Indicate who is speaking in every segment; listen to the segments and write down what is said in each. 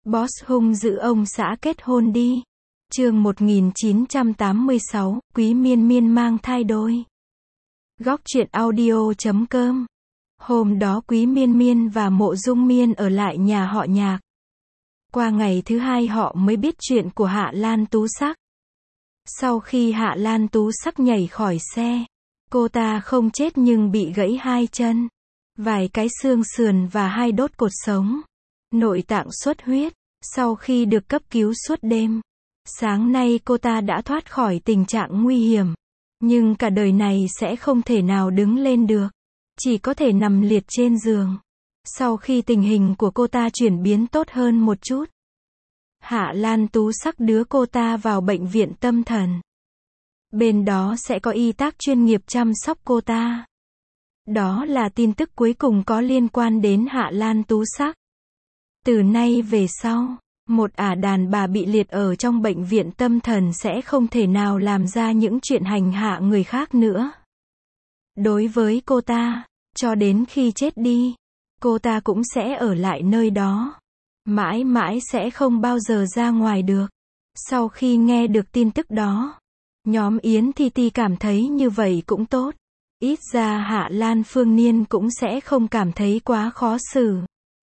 Speaker 1: Boss hung dữ ông xã kết hôn đi. Chương 1986, Quý Miên Miên mang thai đôi. Góc truyện audio.com. Hôm đó Quý Miên Miên và Mộ Dung Miên ở lại nhà họ Nhạc. Qua ngày thứ hai họ mới biết chuyện của Hạ Lan Tú Sắc. Sau khi Hạ Lan Tú Sắc nhảy khỏi xe, cô ta không chết nhưng bị gãy hai chân, vài cái xương sườn và hai đốt cột sống. Nội tạng xuất huyết. Sau khi được cấp cứu suốt đêm, sáng nay cô ta đã thoát khỏi tình trạng nguy hiểm. Nhưng cả đời này sẽ không thể nào đứng lên được. Chỉ có thể nằm liệt trên giường. Sau khi tình hình của cô ta chuyển biến tốt hơn một chút, Hạ Lan Tú Sắc đưa cô ta vào bệnh viện tâm thần. Bên đó sẽ có y tá chuyên nghiệp chăm sóc cô ta. Đó là tin tức cuối cùng có liên quan đến Hạ Lan Tú Sắc. Từ nay về sau, một đàn bà bị liệt ở trong bệnh viện tâm thần sẽ không thể nào làm ra những chuyện hành hạ người khác nữa. Đối với cô ta, cho đến khi chết đi, cô ta cũng sẽ ở lại nơi đó. Mãi mãi sẽ không bao giờ ra ngoài được. Sau khi nghe được tin tức đó, nhóm Yến Thi Ti cảm thấy như vậy cũng tốt. Ít ra Hạ Lan Phương Niên cũng sẽ không cảm thấy quá khó xử.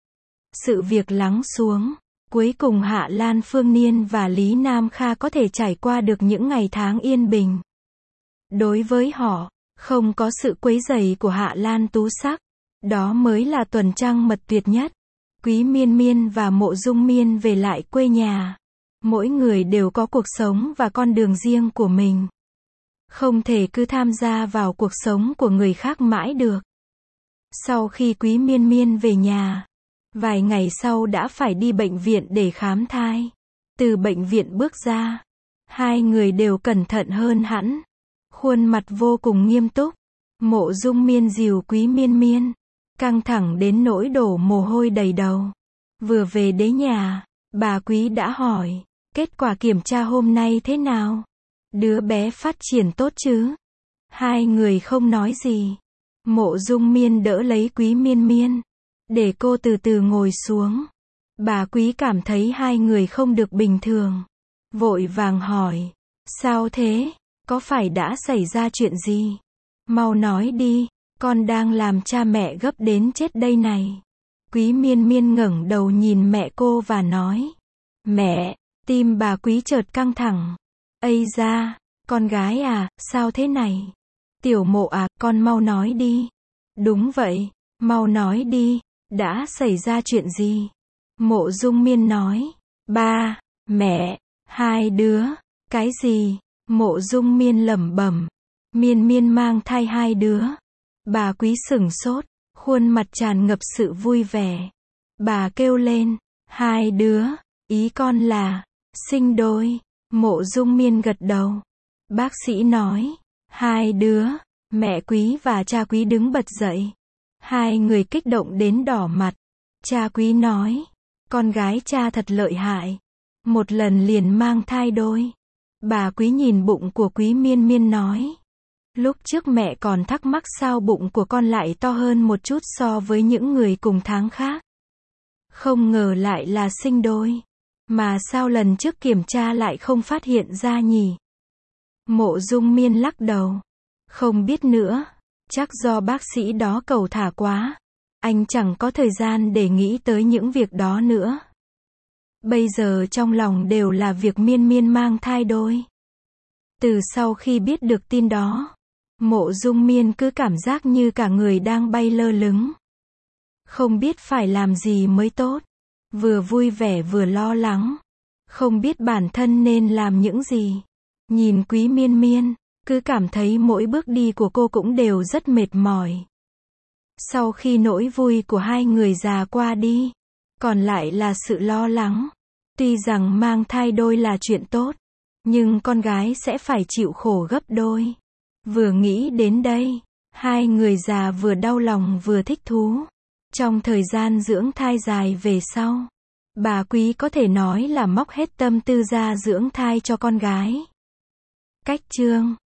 Speaker 1: Sự việc lắng xuống, cuối cùng Hạ Lan Phương Niên và Lý Nam Kha có thể trải qua được những ngày tháng yên bình. Đối với họ, không có sự quấy rầy của Hạ Lan Tú Sắc, đó mới là tuần trăng mật tuyệt nhất. Quý Miên Miên và Mộ Dung Miên về lại quê nhà. Mỗi người đều có cuộc sống và con đường riêng của mình. Không thể cứ tham gia vào cuộc sống của người khác mãi được. Sau khi Quý Miên Miên về nhà, vài ngày sau đã phải đi bệnh viện để khám thai. Từ bệnh viện bước ra, hai người đều cẩn thận hơn hẳn. Khuôn mặt vô cùng nghiêm túc. Mộ Dung Miên dìu Quý Miên Miên, căng thẳng đến nỗi đổ mồ hôi đầy đầu. Vừa về đến nhà, bà Quý đã hỏi, kết quả kiểm tra hôm nay thế nào? Đứa bé phát triển tốt chứ? Hai người không nói gì. Mộ Dung Miên đỡ lấy Quý Miên Miên, để cô từ từ ngồi xuống. Bà Quý cảm thấy hai người không được bình thường. Vội vàng hỏi, sao thế? Có phải đã xảy ra chuyện gì? Mau nói đi, con đang làm cha mẹ gấp đến chết đây này. Quý Miên Miên ngẩng đầu nhìn mẹ cô và nói, mẹ. Tim bà Quý chợt căng thẳng. Ây da, con gái à, sao thế này? Tiểu Mộ à, con mau nói đi. Đúng vậy, mau nói đi, đã xảy ra chuyện gì? Mộ Dung Miên nói, ba, mẹ, hai đứa. Cái gì? Mộ Dung Miên lẩm bẩm, Miên Miên mang thai hai đứa. Bà Quý sửng sốt, khuôn mặt tràn ngập sự vui vẻ. Bà kêu lên, hai đứa, ý con là sinh đôi. Mộ Dung Miên gật đầu. Bác sĩ nói, hai đứa. Mẹ Quý và cha Quý đứng bật dậy. Hai người kích động đến đỏ mặt. Cha Quý nói, con gái cha thật lợi hại. Một lần liền mang thai đôi. Bà Quý nhìn bụng của Quý Miên Miên nói, lúc trước mẹ còn thắc mắc sao bụng của con lại to hơn một chút so với những người cùng tháng khác. Không ngờ lại là sinh đôi. Mà sao lần trước kiểm tra lại không phát hiện ra nhỉ? Mộ Dung Miên lắc đầu. Không biết nữa. Chắc do bác sĩ đó cầu thả quá. Anh chẳng có thời gian để nghĩ tới những việc đó nữa. Bây giờ trong lòng đều là việc Miên Miên mang thai đôi. Từ sau khi biết được tin đó, Mộ Dung Miên cứ cảm giác như cả người đang bay lơ lửng. Không biết phải làm gì mới tốt. Vừa vui vẻ vừa lo lắng. Không biết bản thân nên làm những gì. Nhìn Quý Miên Miên, cứ cảm thấy mỗi bước đi của cô cũng đều rất mệt mỏi. Sau khi nỗi vui của hai người già qua đi, còn lại là sự lo lắng. Tuy rằng mang thai đôi là chuyện tốt, nhưng con gái sẽ phải chịu khổ gấp đôi. Vừa nghĩ đến đây, hai người già vừa đau lòng vừa thích thú. Trong thời gian dưỡng thai dài về sau, bà Quý có thể nói là móc hết tâm tư ra dưỡng thai cho con gái. Cách chương